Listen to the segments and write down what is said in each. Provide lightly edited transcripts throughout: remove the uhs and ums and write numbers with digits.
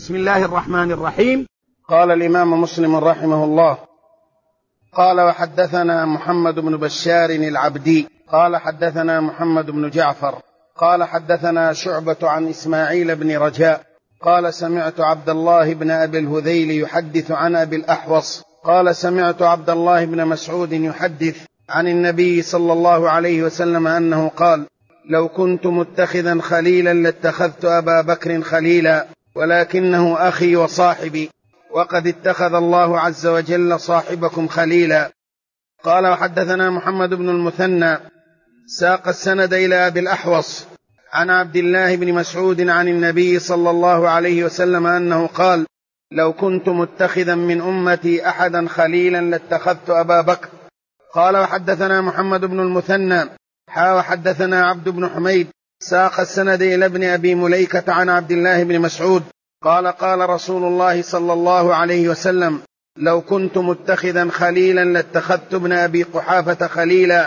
بسم الله الرحمن الرحيم. قال الإمام مسلم رحمه الله: قال وحدثنا محمد بن بشار العبدي قال حدثنا محمد بن جعفر قال حدثنا شعبة عن إسماعيل بن رجاء قال سمعت عبد الله بن أبي الهذيل يحدث عن أبي الأحوص قال سمعت عبد الله بن مسعود يحدث عن النبي صلى الله عليه وسلم أنه قال: لو كنت متخذا خليلا لاتخذت أبا بكر خليلا، ولكنه أخي وصاحبي، وقد اتخذ الله عز وجل صاحبكم خليلا. قال وحدثنا محمد بن المثنى ساق السند إلى أبي الأحوص عن عبد الله بن مسعود عن النبي صلى الله عليه وسلم أنه قال: لو كنت متخذا من أمتي أحدا خليلا لاتخذت أبا بكر. قال وحدثنا محمد بن المثنى وحدثنا عبد بن حميد ساق السند إلى ابن أبي مليكة عن عبد الله بن مسعود قال: قال رسول الله صلى الله عليه وسلم: لو كنت متخذا خليلا لاتخذت ابن أبي قحافة خليلا.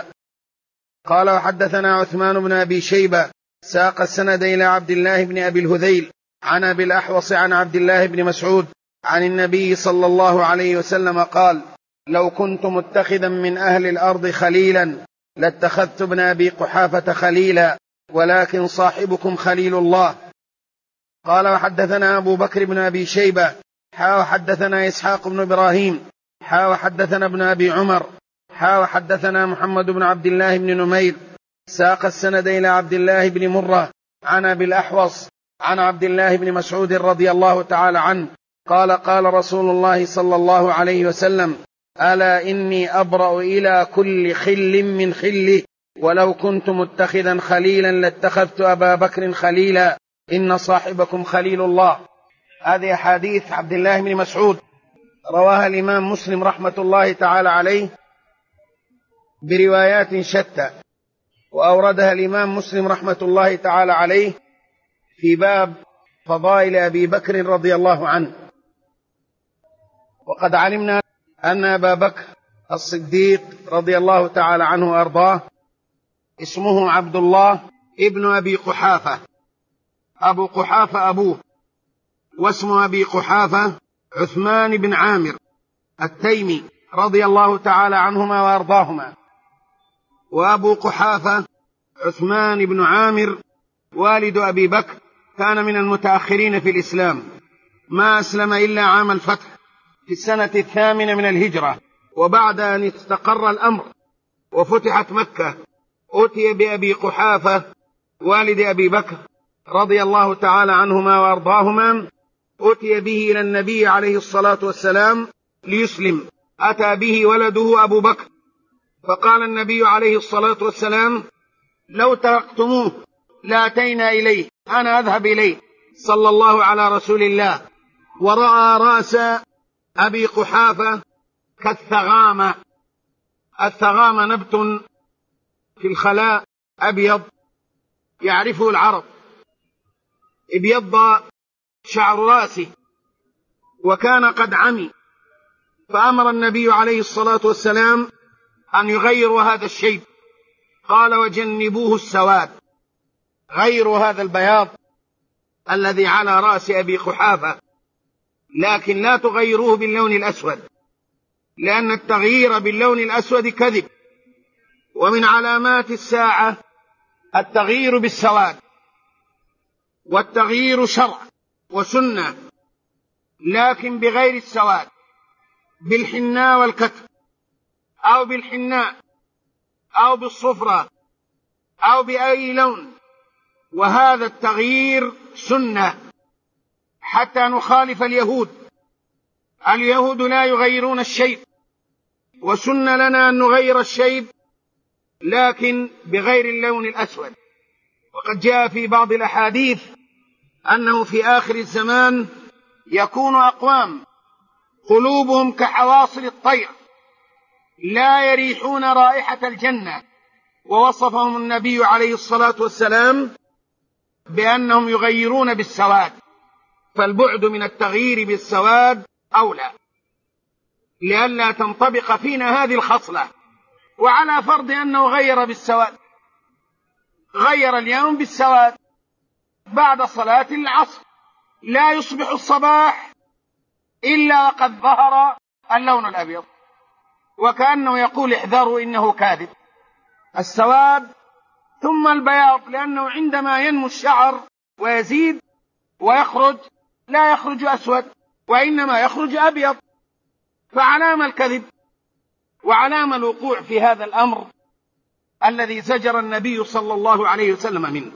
قال وحدثنا عثمان بن أبي شيبة ساق السند إلى عبد الله بن أبي الهذيل عن أبي الأحوص عن عبد الله بن مسعود عن النبي صلى الله عليه وسلم قال: لو كنت متخذا من أهل الأرض خليلا لاتخذت ابن أبي قحافة خليلا، ولكن صاحبكم خليل الله. قال وحدثنا أبو بكر بن أبي شيبة وحدثنا إسحاق بن إبراهيم وحدثنا ابن أبي عمر وحدثنا محمد بن عبد الله بن نمير ساق السند إلى عبد الله بن مرة عن أبي الأحوص عن عبد الله بن مسعود رضي الله تعالى عنه قال: قال رسول الله صلى الله عليه وسلم: ألا إني أبرأ إلى كل خل من خله، ولو كنت متخذا خليلا لاتخذت أبا بكر خليلا، إن صاحبكم خليل الله. هذه حديث عبد الله بن مسعود رواها الإمام مسلم رحمة الله تعالى عليه بروايات شتى، وأوردها الإمام مسلم رحمة الله تعالى عليه في باب فضائل أبي بكر رضي الله عنه. وقد علمنا أن أبا بكر الصديق رضي الله تعالى عنه وأرضاه اسمه عبد الله ابن أبي قحافة، أبو قحافة أبوه، واسم أبي قحافة عثمان بن عامر التيمي رضي الله تعالى عنهما وأرضاهما. وأبو قحافة عثمان بن عامر والد أبي بكر كان من المتأخرين في الإسلام، ما أسلم إلا عام الفتح في السنة 8 من الهجرة، وبعد أن استقر الأمر وفتحت مكة أتي بأبي قحافة والد أبي بكر رضي الله تعالى عنهما وأرضاهما، أتي به إلى النبي عليه الصلاة والسلام ليسلم. أتى به ولده أبو بكر، فقال النبي عليه الصلاة والسلام: لو تركتموه لأتينا إليه، أنا أذهب إليه، صلى الله على رسول الله. ورأى رأس أبي قحافة كالثغامة. الثغامة نبت في الخلاء أبيض يعرفه العرب، ابيض شعر راسه، وكان قد عمي، فأمر النبي عليه الصلاة والسلام أن يغيروا هذا الشيب. قال: وجنبوه السواد، غيروا هذا البياض الذي على رأس أبي قحافة، لكن لا تغيروه باللون الأسود، لأن التغيير باللون الأسود كذب، ومن علامات الساعة التغيير بالسواد. والتغيير شرع وسنة، لكن بغير السواد، بالحناء والكتف، أو بالحناء، أو بالصفرة، أو بأي لون. وهذا التغيير سنة حتى نخالف اليهود. اليهود لا يغيرون الشيب، وسنة لنا أن نغير الشيب لكن بغير اللون الأسود. وقد جاء في بعض الأحاديث أنه في آخر الزمان يكون أقوام قلوبهم كحواصل الطير لا يريحون رائحة الجنة، ووصفهم النبي عليه الصلاة والسلام بأنهم يغيرون بالسواد، فالبعد من التغيير بالسواد أولى لئلا تنطبق فينا هذه الخصلة. وعلى فرض أنه غير بالسواد، غير اليوم بالسواد بعد صلاة العصر، لا يصبح الصباح إلا وقد ظهر اللون الأبيض، وكأنه يقول احذروا إنه كاذب. السواد ثم البياض، لأنه عندما ينمو الشعر ويزيد ويخرج لا يخرج أسود وإنما يخرج أبيض، فعلام الكذب وعلام الوقوع في هذا الأمر الذي زجر النبي صلى الله عليه وسلم منه.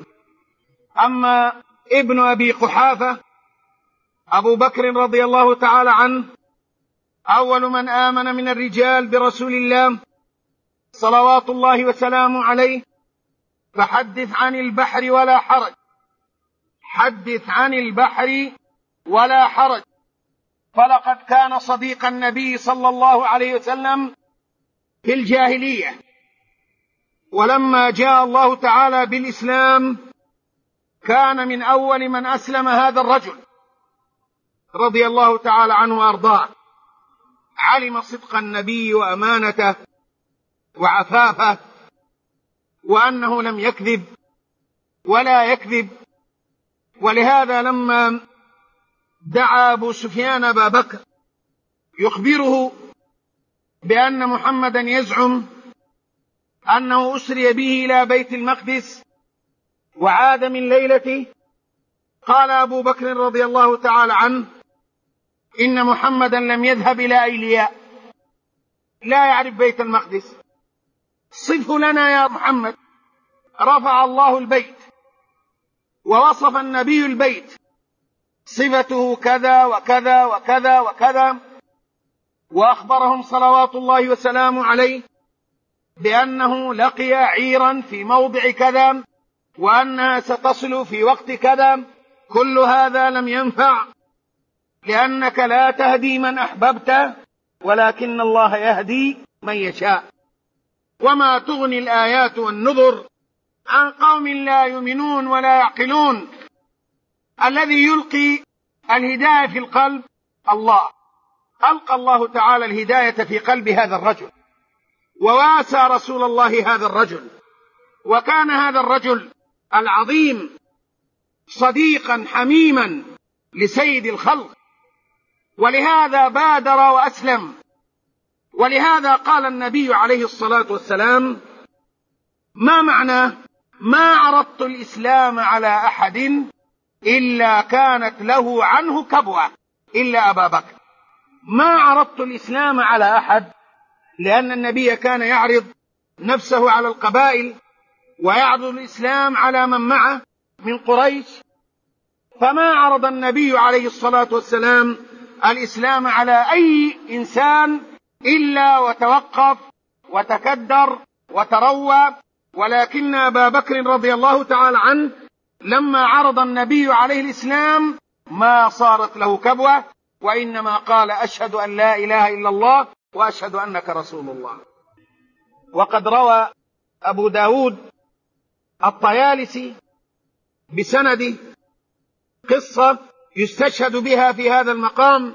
أما ابن أبي قحافة أبو بكر رضي الله تعالى عنه أول من آمن من الرجال برسول الله صلوات الله وسلامه عليه، فحدث عن البحر ولا حرج، حدث عن البحر ولا حرج، فلقد كان صديق النبي صلى الله عليه وسلم في الجاهلية، ولما جاء الله تعالى بالإسلام كان من أول من أسلم هذا الرجل رضي الله تعالى عنه وأرضاه. علم صدق النبي وأمانته وعفافه، وأنه لم يكذب ولا يكذب، ولهذا لما دعا أبو سفيان أبا بكر يخبره بأن محمدا يزعم أنه أسري به إلى بيت المقدس وعاد من ليلته، قال أبو بكر رضي الله تعالى عنه إن محمدا لم يذهب إلى أيلياء، لا يعرف بيت المقدس، صفه لنا يا محمد. رفع الله البيت ووصف النبي البيت، صفته كذا وكذا وكذا وكذا، وأخبرهم صلوات الله وسلامه عليه بأنه لقي عيرا في موضع كذا وأنها ستصل في وقت كذا. كل هذا لم ينفع، لأنك لا تهدي من أحببت ولكن الله يهدي من يشاء. وما تغني الآيات والنذر عن قوم لا يؤمنون ولا يعقلون. الذي يلقي الهداية في القلب الله. ألقى الله تعالى الهداية في قلب هذا الرجل، وواسى رسول الله هذا الرجل، وكان هذا الرجل العظيم صديقا حميما لسيد الخلق، ولهذا بادر وأسلم. ولهذا قال النبي عليه الصلاة والسلام: ما معناه؟ ما عرضت الإسلام على أحد إلا كانت له عنه كبوة إلا أبا بكر. ما عرضت الإسلام على أحد، لأن النبي كان يعرض نفسه على القبائل ويعرض الإسلام على من معه من قريش، فما عرض النبي عليه الصلاة والسلام الإسلام على أي إنسان إلا وتوقف وتكدر وتروى. ولكن أبا بكر رضي الله تعالى عنه لما عرض النبي عليه الإسلام ما صارت له كبوة، وإنما قال: أشهد أن لا إله إلا الله وأشهد أنك رسول الله. وقد روى أبو داود الطيالسي بسنده قصة يستشهد بها في هذا المقام،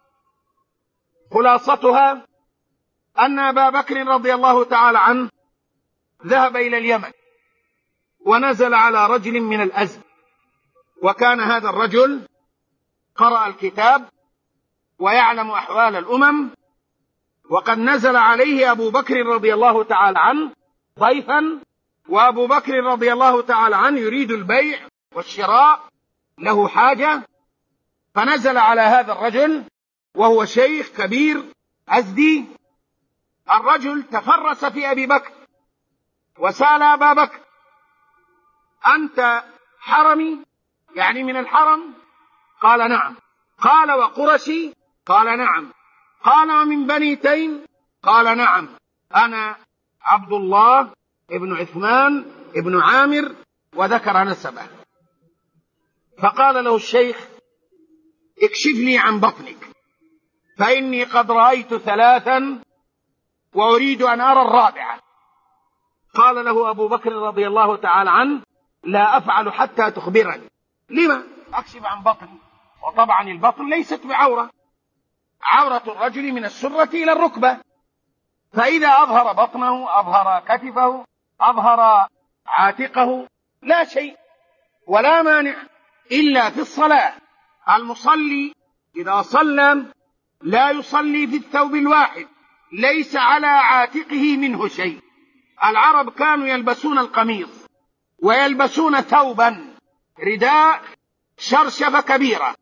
خلاصتها أن أبا بكر رضي الله تعالى عنه ذهب إلى اليمن ونزل على رجل من الأزد، وكان هذا الرجل قرأ الكتاب ويعلم أحوال الأمم، وقد نزل عليه أبو بكر رضي الله تعالى عنه ضيفا، وأبو بكر رضي الله تعالى عنه يريد البيع والشراء، له حاجة، فنزل على هذا الرجل وهو شيخ كبير أزدي. الرجل تفرس في أبي بكر وسأل أبا بكر: أنت حرمي، يعني من الحرم؟ قال: نعم. قال: وقرشي؟ قال: نعم. قال: ومن بني تيم؟ قال: نعم. أنا عبد الله ابن عثمان ابن عامر، وذكر نسبه. فقال له الشيخ: اكشف لي عن بطنك، فإني قد رأيت 3 وأريد أن أرى الرابعة. قال له أبو بكر رضي الله تعالى عنه: لا أفعل حتى تخبرني. لما أكشف عن بطني؟ وطبعا البطن ليست بعورة، عورة الرجل من السرة إلى الركبة، فإذا أظهر بطنه، أظهر كتفه، أظهر عاتقه، لا شيء ولا مانع إلا في الصلاة، المصلي إذا صلى لا يصلي في الثوب الواحد، ليس على عاتقه منه شيء. العرب كانوا يلبسون القميص ويلبسون ثوبا رداء شرشفة كبيرة،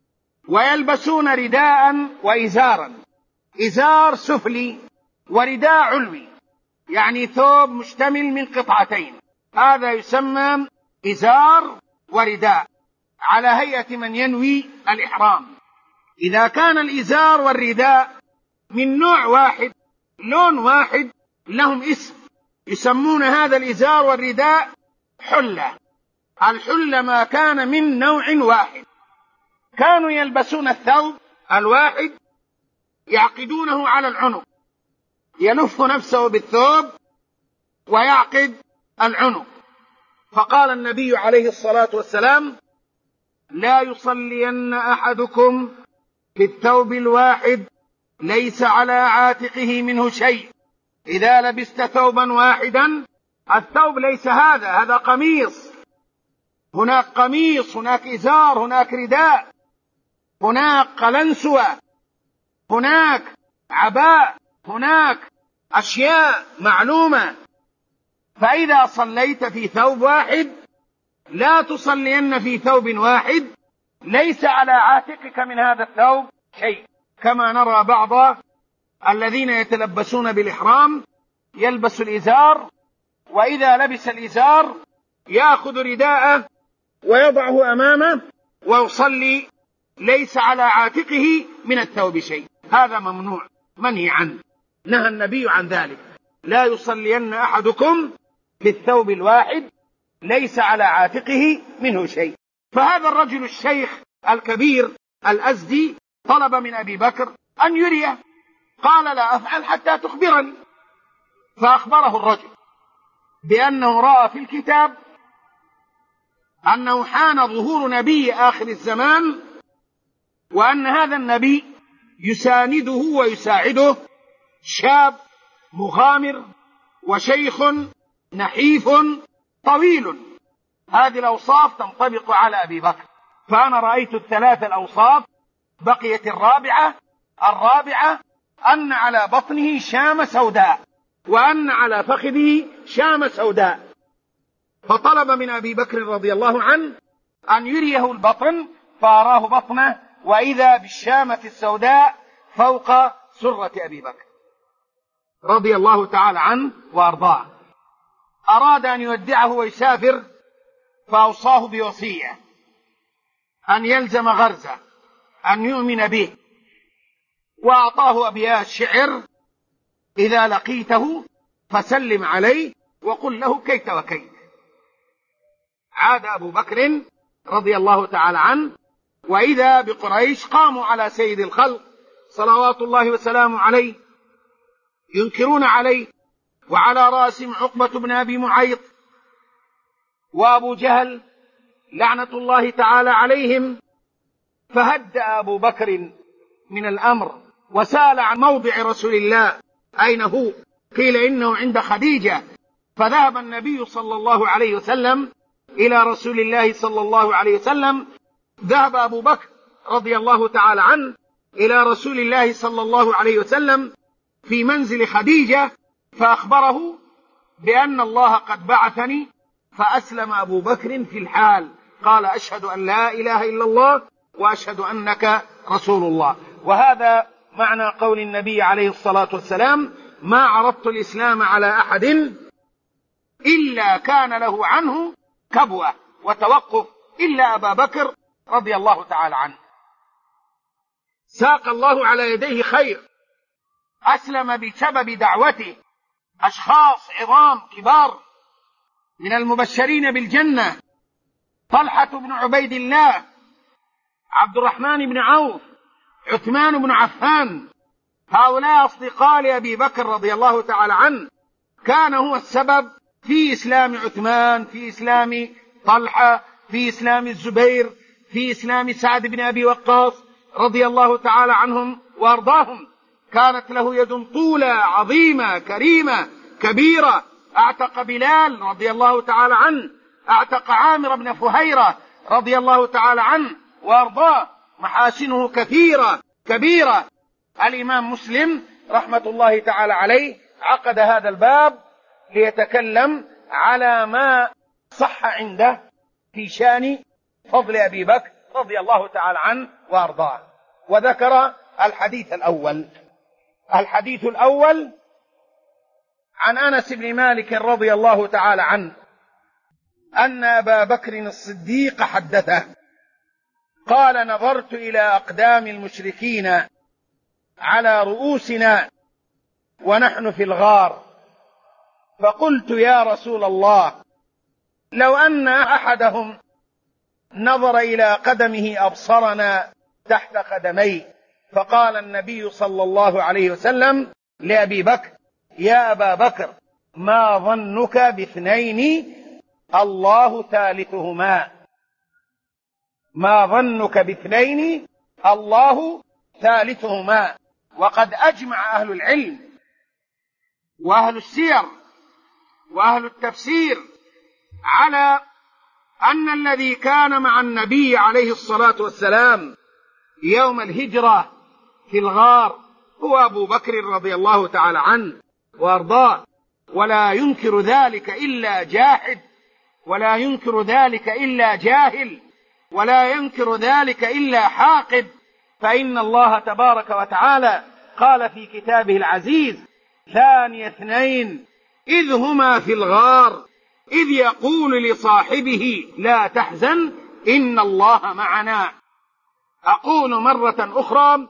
ويلبسون رداء وإزارا، إزار سفلي ورداء علوي، يعني ثوب مشتمل من قطعتين، هذا يسمى إزار ورداء على هيئة من ينوي الإحرام. إذا كان الإزار والرداء من نوع واحد لون واحد لهم اسم، يسمون هذا الإزار والرداء حلة. الحلة ما كان من نوع واحد. كانوا يلبسون الثوب الواحد يعقدونه على العنق، يلف نفسه بالثوب ويعقد العنق. فقال النبي عليه الصلاة والسلام: لا يصلين أحدكم في الثوب الواحد ليس على عاتقه منه شيء. إذا لبست ثوبا واحدا، الثوب ليس هذا قميص، هناك قميص، هناك إزار، هناك رداء، هناك قلنسوة، هناك عباء، هناك أشياء معلومة. فإذا صليت في ثوب واحد لا تصلين في ثوب واحد ليس على عاتقك من هذا الثوب شيء، كما نرى بعض الذين يتلبسون بالإحرام يلبس الإزار، وإذا لبس الإزار يأخذ رداءه ويضعه أمامه ويصلي ليس على عاتقه من الثوب شيء. هذا ممنوع، منهي عنه، نهى النبي عن ذلك. لا يصلين أحدكم في الثوب الواحد ليس على عاتقه منه شيء. فهذا الرجل الشيخ الكبير الأزدي طلب من أبي بكر أن يريه، قال: لا أفعل حتى تخبرني. فأخبره الرجل بأنه رأى في الكتاب أنه حان ظهور نبي آخر الزمان، وأن هذا النبي يسانده ويساعده شاب مغامر وشيخ نحيف طويل. هذه الأوصاف تنطبق على أبي بكر. فأنا رأيت الثلاث الأوصاف، بقيت الرابعة أن على بطنه شامة سوداء، وأن على فخذه شامة سوداء. فطلب من أبي بكر رضي الله عنه أن يريه البطن، فأراه بطنه، وإذا بالشامة السوداء فوق سرة أبي بكر رضي الله تعالى عنه وأرضاه. أراد أن يودعه ويسافر، فأوصاه بوصية أن يلزم غرزه، أن يؤمن به، وأعطاه أبيات شعر: إذا لقيته فسلم عليه وقل له كيت وكيت. عاد أبو بكر رضي الله تعالى عنه، وإذا بقريش قاموا على سيد الخلق صلوات الله وسلامه عليه ينكرون عليه، وعلى رأسهم عقبة بن أبي معيط وأبو جهل لعنة الله تعالى عليهم. فهدأ أبو بكر من الأمر وسأل عن موضع رسول الله أين هو، قيل إنه عند خديجة. فذهب النبي صلى الله عليه وسلم إلى رسول الله صلى الله عليه وسلم. ذهب أبو بكر رضي الله تعالى عنه إلى رسول الله صلى الله عليه وسلم في منزل خديجة، فأخبره بأن الله قد بعثني. فأسلم أبو بكر في الحال، قال: أشهد أن لا إله إلا الله وأشهد أنك رسول الله. وهذا معنى قول النبي عليه الصلاة والسلام: ما عرضت الإسلام على أحد إلا كان له عنه كبوة وتوقف إلا أبا بكر رضي الله تعالى عنه. ساق الله على يديه خير، أسلم بسبب دعوته أشخاص عظام كبار من المبشرين بالجنة: طلحة بن عبيد الله، عبد الرحمن بن عوف، عثمان بن عفان. هؤلاء أصدقاء لأبي بكر رضي الله تعالى عنه، كان هو السبب في إسلام عثمان، في إسلام طلحة، في إسلام الزبير، في إسلام سعد بن أبي وقاص رضي الله تعالى عنهم وأرضاهم. كانت له يد طولة عظيمة كريمة كبيرة. أعتق بلال رضي الله تعالى عنه، أعتق عامر بن فهيرة رضي الله تعالى عنه وأرضاه. محاسنه كثيرة كبيرة. الإمام مسلم رحمة الله تعالى عليه عقد هذا الباب ليتكلم على ما صح عنده في شان فضل أبي بكر رضي الله تعالى عنه وأرضاه، وذكر الحديث الأول عن أنس بن مالك رضي الله تعالى عنه أن أبا بكر الصديق حدثه قال: نظرت إلى أقدام المشركين على رؤوسنا ونحن في الغار، فقلت: يا رسول الله، لو أن أحدهم نظر إلى قدمه أبصرنا تحت قدميه. فقال النبي صلى الله عليه وسلم لأبي بكر: يا أبا بكر، ما ظنك باثنين الله ثالثهما؟ ما ظنك باثنين الله ثالثهما؟ وقد أجمع أهل العلم وأهل السير وأهل التفسير على أن الذي كان مع النبي عليه الصلاة والسلام يوم الهجرة في الغار هو أبو بكر رضي الله تعالى عنه وأرضاه، ولا ينكر ذلك إلا جاحد، ولا ينكر ذلك إلا جاهل، ولا ينكر ذلك إلا حاقد. فإن الله تبارك وتعالى قال في كتابه العزيز: ثاني اثنين إذ هما في الغار إذ يقول لصاحبه لا تحزن إن الله معنا. أقول مرة أخرى: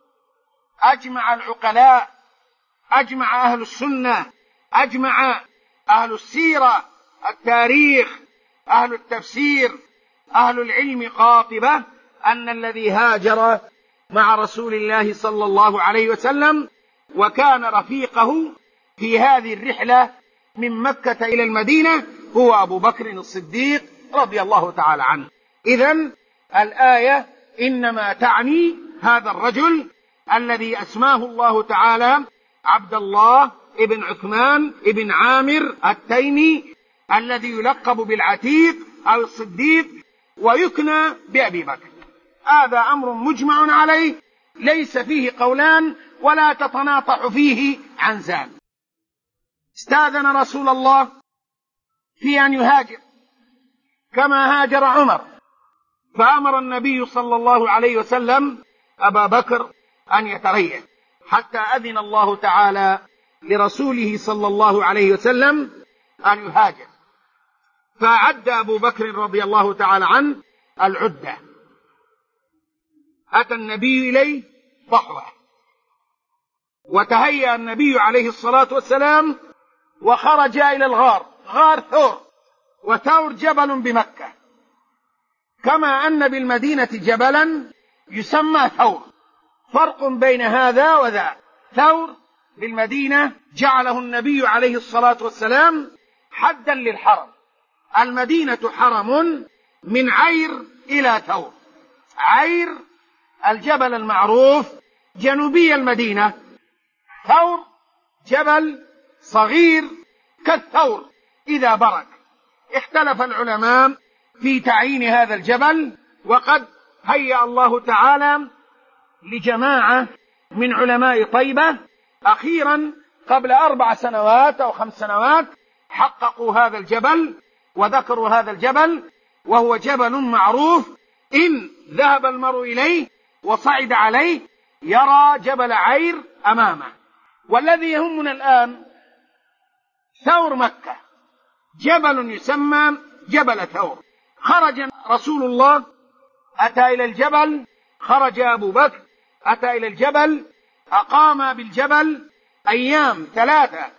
أجمع العقلاء، أجمع أهل السنة، أجمع أهل السيرة، التاريخ، أهل التفسير، أهل العلم قاطبة، أن الذي هاجر مع رسول الله صلى الله عليه وسلم وكان رفيقه في هذه الرحلة من مكة إلى المدينة هو أبو بكر الصديق رضي الله تعالى عنه. إذن الآية إنما تعني هذا الرجل الذي أسماه الله تعالى عبد الله ابن عثمان ابن عامر التيمي، الذي يلقب بالعتيق أو الصديق ويكنى بأبي بكر. هذا أمر مجمع عليه، ليس فيه قولان ولا تتناطح فيه عنزان. استأذن رسول الله في أن يهاجر كما هاجر عمر، فأمر النبي صلى الله عليه وسلم أبا بكر أن يتريث حتى أذن الله تعالى لرسوله صلى الله عليه وسلم أن يهاجر. فأعد أبو بكر رضي الله تعالى عنه العدة، أتى النبي إليه ضحوة، وتهيأ النبي عليه الصلاة والسلام وخرج إلى الغار، غار ثور، وثور جبل بمكة، كما أن بالمدينة جبلا يسمى ثور، فرق بين هذا وذا. ثور بالمدينة جعله النبي عليه الصلاة والسلام حدا للحرم، المدينة حرم من عير إلى ثور. عير الجبل المعروف جنوبي المدينة، ثور جبل صغير كالثور إذا برك. اختلف العلماء في تعيين هذا الجبل، وقد هيأ الله تعالى لجماعة من علماء طيبة أخيرا قبل 4 سنوات أو 5 سنوات حققوا هذا الجبل وذكروا هذا الجبل، وهو جبل معروف إن ذهب المرء إليه وصعد عليه يرى جبل عير أمامه. والذي يهمنا الآن ثور مكة، جبل يسمى جبل ثور. خرج رسول الله أتى إلى الجبل، خرج أبو بكر أتى إلى الجبل، أقام بالجبل أيام 3.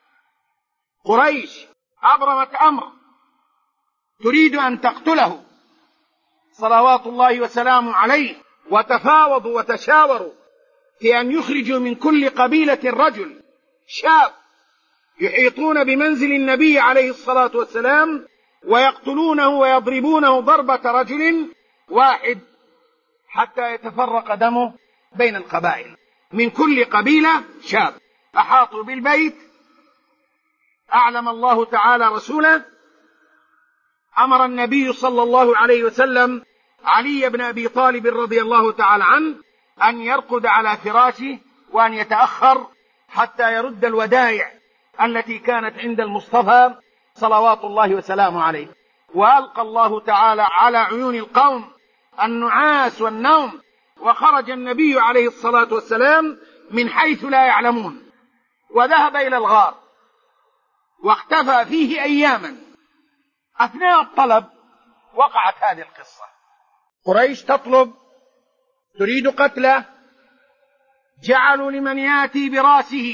قريش أبرمت أمر تريد أن تقتله صلوات الله وسلامه عليه، وتفاوضوا وتشاوروا في أن يخرجوا من كل قبيلة رجل شاب يحيطون بمنزل النبي عليه الصلاة والسلام ويقتلونه ويضربونه ضربة رجل واحد حتى يتفرق دمه بين القبائل. من كل قبيلة شاب. أحاطوا بالبيت، أعلم الله تعالى رسوله، أمر النبي صلى الله عليه وسلم علي بن أبي طالب رضي الله تعالى عنه أن يرقد على فراشه وأن يتأخر حتى يرد الودائع التي كانت عند المصطفى صلوات الله وسلامه عليه. وألقى الله تعالى على عيون القوم النعاس والنوم، وخرج النبي عليه الصلاة والسلام من حيث لا يعلمون، وذهب إلى الغار واختفى فيه أياما. أثناء الطلب وقعت هذه القصة، قريش تطلب تريد قتله، جعلوا لمن يأتي براسه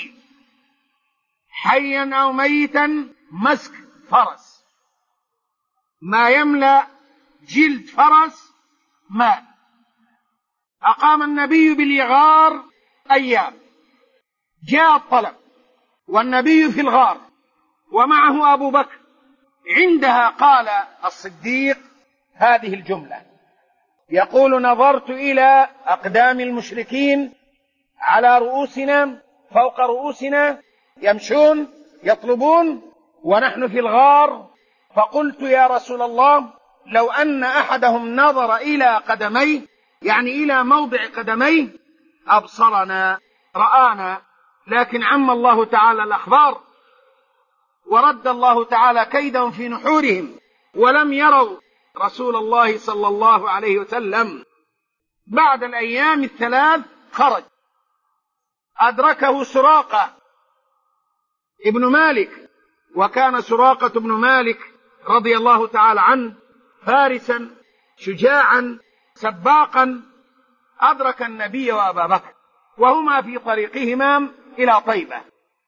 حيا أو ميتا مسك فرس، ما يملأ جلد فرس ماء. أقام النبي بالغار أيام، جاء الطلب والنبي في الغار ومعه أبو بكر. عندها قال الصديق هذه الجملة، يقول: نظرت إلى أقدام المشركين على رؤوسنا فوق رؤوسنا يمشون يطلبون ونحن في الغار، فقلت يا رسول الله لو أن أحدهم نظر إلى قدميه، يعني إلى موضع قدميه، أبصرنا رآنا، لكن عم الله تعالى الأخبار ورد الله تعالى كيدهم في نحورهم ولم يروا رسول الله صلى الله عليه وسلم. بعد الأيام الثلاث خرج، أدركه سراقة ابن مالك، وكان سراقة بن مالك رضي الله تعالى عنه فارسا شجاعا سباقا، أدرك النبي وأبا بكر وهما في طريقهما إلى طيبة.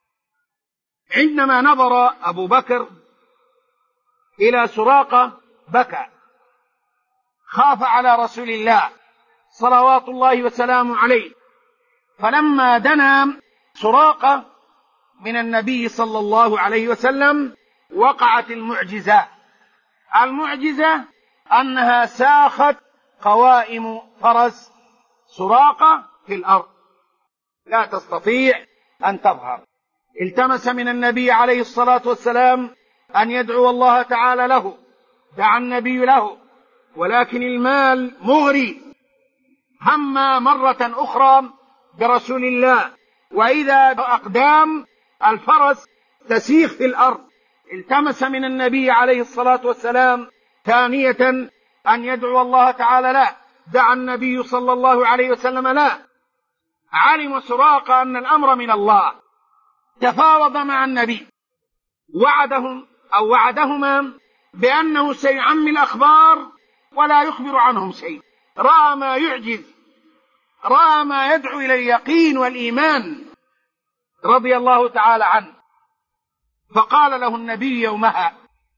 عندما نظر أبو بكر إلى سراقة بكى، خاف على رسول الله صلوات الله وسلامه عليه. فلما دنا سراقة من النبي صلى الله عليه وسلم وقعت المعجزة. المعجزة أنها ساخت قوائم فرس سراقة في الأرض، لا تستطيع أن تظهر. التمس من النبي عليه الصلاة والسلام أن يدعو الله تعالى له، دعا النبي له، ولكن المال مغري. هم مرة أخرى برسول الله، وإذا أقدام الفرس تسيخ في الأرض. التمس من النبي عليه الصلاة والسلام ثانية أن يدعو الله تعالى له، دعا النبي صلى الله عليه وسلم له. علم سراقة أن الأمر من الله، تفاوض مع النبي، وعدهما بأنه سيعمي الأخبار ولا يخبر عنهم شيء. رأى ما يعجز، رأى ما يدعو إلى اليقين والإيمان رضي الله تعالى عنه. فقال له النبي يومها: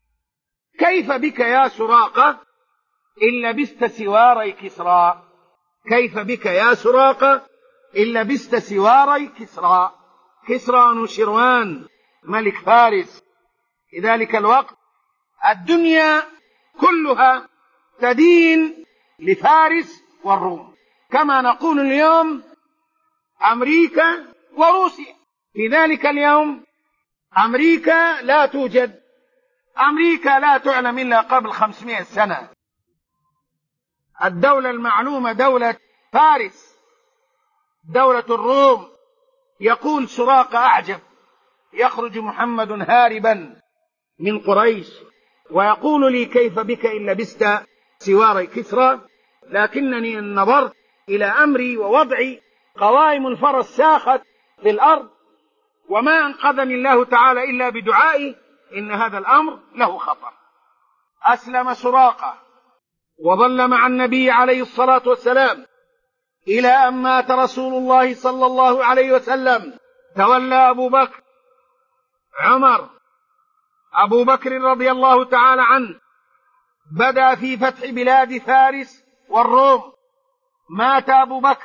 كيف بك يا سراقة إن لبست سواري كسرى؟ كيف بك يا سراقة إن لبست سواري كسرى؟ كسرى نوشروان ملك فارس في ذلك الوقت. الدنيا كلها تدين لفارس والروم، كما نقول اليوم أمريكا وروسيا. في ذلك اليوم أمريكا لا توجد، أمريكا لا تعلم إلا قبل 500 سنة. الدولة المعلومة دولة فارس، دولة الروم. يقول سراقة أعجب، يخرج محمد هاربا من قريش ويقول لي: كيف بك إن لبست سواري كسرى؟ لكنني إن نظرت إلى أمري ووضعي قوائم الفرس ساخت في الأرض، وما أنقذني الله تعالى إلا بدعائي، إن هذا الأمر له خطر. أسلم سراقة وظل مع النبي عليه الصلاة والسلام إلى أن مات رسول الله صلى الله عليه وسلم. تولى أبو بكر، عمر، أبو بكر رضي الله تعالى عنه بدأ في فتح بلاد فارس والروم. مات أبو بكر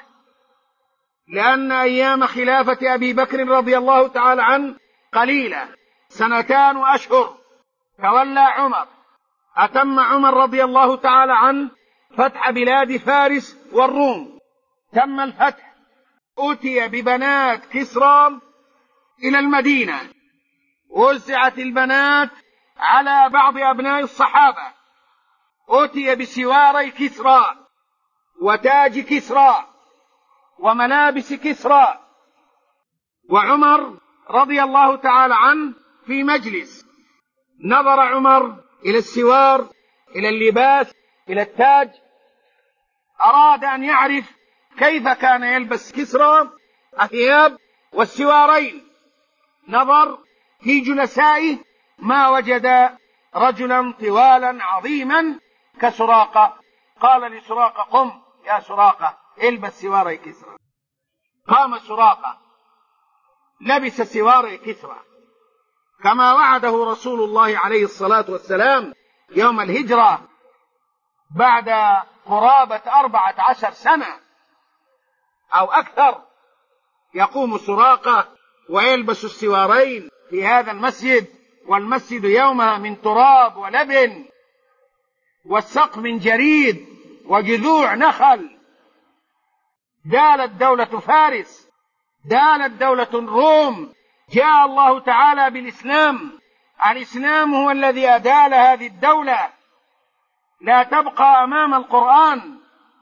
لأن أيام خلافة أبي بكر رضي الله تعالى عنه قليلة، 2 وأشهر. تولى عمر، أتم عمر رضي الله تعالى عنه فتح بلاد فارس والروم. تم الفتح، أتي ببنات كسرى إلى المدينة، وزعت البنات على بعض أبناء الصحابة، أتي بسواري كسرى وتاج كسرى وملابس كسرى، وعمر رضي الله تعالى عنه في مجلس، نظر عمر إلى السوار، إلى اللباس، إلى التاج، أراد أن يعرف كيف كان يلبس كسرى الثياب والسوارين. نظر في جلسائه ما وجد رجلا طوالا عظيما كسراقة، قال لسراقة: قم يا سراقة البس سواري كسرى. قام سراقة لبس سواري كسرى كما وعده رسول الله عليه الصلاة والسلام يوم الهجرة بعد قرابة 14 سنة أو أكثر. يقوم سراقة ويلبس السوارين في هذا المسجد، والمسجد يومها من تراب ولبن، والسقف من جريد وجذوع نخل. دالت دولة فارس، دالت دولة الروم، جاء الله تعالى بالإسلام. الإسلام هو الذي أدال هذه الدولة، لا تبقى أمام القرآن،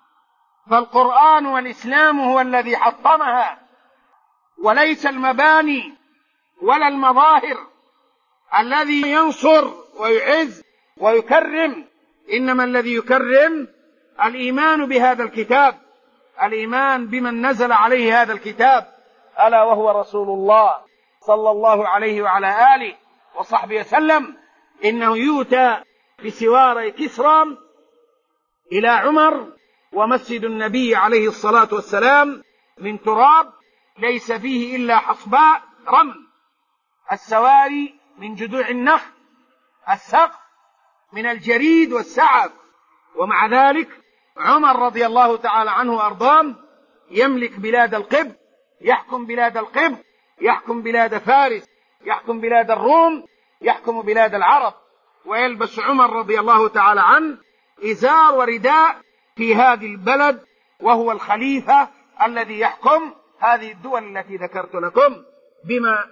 فالقرآن والإسلام هو الذي حطمها، وليس المباني ولا المظاهر الذي ينصر ويعز ويكرم، إنما الذي يكرم الإيمان بهذا الكتاب، الإيمان بمن نزل عليه هذا الكتاب، ألا وهو رسول الله صلى الله عليه وعلى آله وصحبه وسلم. إنه يؤتى بسواري كسرى إلى عمر، ومسجد النبي عليه الصلاة والسلام من تراب ليس فيه إلا حصباء رمل، السواري من جذوع النخل، السقف من الجريد والسعف. ومع ذلك عمر رضي الله تعالى عنه وأرضاه يملك بلاد القبط، يحكم بلاد القبط، يحكم بلاد فارس، يحكم بلاد الروم، يحكم بلاد العرب، ويلبس عمر رضي الله تعالى عنه إزار ورداء في هذه البلد، وهو الخليفة الذي يحكم هذه الدول التي ذكرت لكم. بما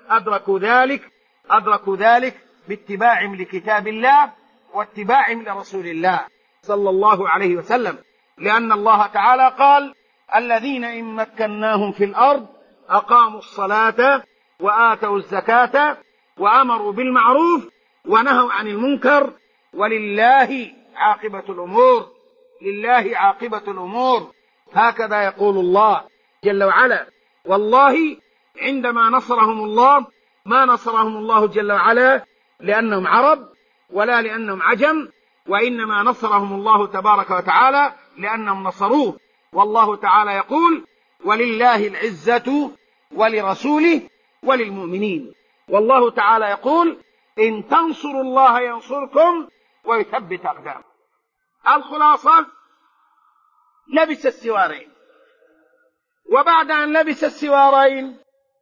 أدركوا ذلك باتباعهم لكتاب الله واتباعهم لرسول الله صلى الله عليه وسلم، لأن الله تعالى قال: الذين إن مكناهم في الأرض أقاموا الصلاة وآتوا الزكاة وأمروا بالمعروف ونهوا عن المنكر ولله عاقبة الأمور. لله عاقبة الأمور، هكذا يقول الله جل وعلا. والله عندما نصرهم الله ما نصرهم الله جل وعلا لأنهم عرب ولا لأنهم عجم، وإنما نصرهم الله تبارك وتعالى لأنهم نصروه. والله تعالى يقول: ولله العزة ولرسوله وللمؤمنين. والله تعالى يقول: إن تنصروا الله ينصركم ويثبت أقدامكم. الخلاصة: لبس السوارين، وبعد أن لبس السوارين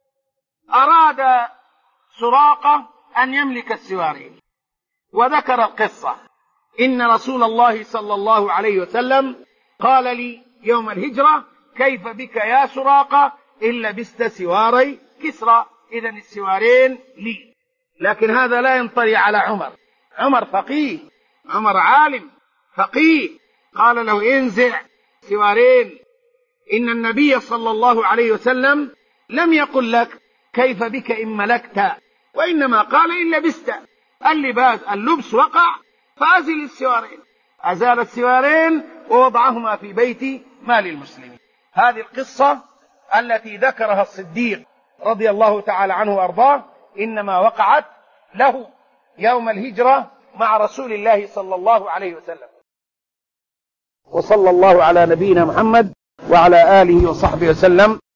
أراد سراقة أن يملك السوارين، وذكر القصة: إن رسول الله صلى الله عليه وسلم قال لي يوم الهجرة: كيف بك يا سراقة إن لبست سواري كسرى؟ إذن السوارين لي. لكن هذا لا ينطلي على عمر. عمر فقيه، عمر عالم فقيه، قال له: انزع سوارين. إن النبي صلى الله عليه وسلم لم يقل لك كيف بك إن ملكت، وإنما قال إن لبست. اللبس وقع فأزل السوارين. أزال السوارين ووضعهما في بيت مال المسلمين. هذه القصة التي ذكرها الصديق رضي الله تعالى عنه وأرضاه إنما وقعت له يوم الهجرة مع رسول الله صلى الله عليه وسلم. وصلى الله على نبينا محمد وعلى آله وصحبه وسلم.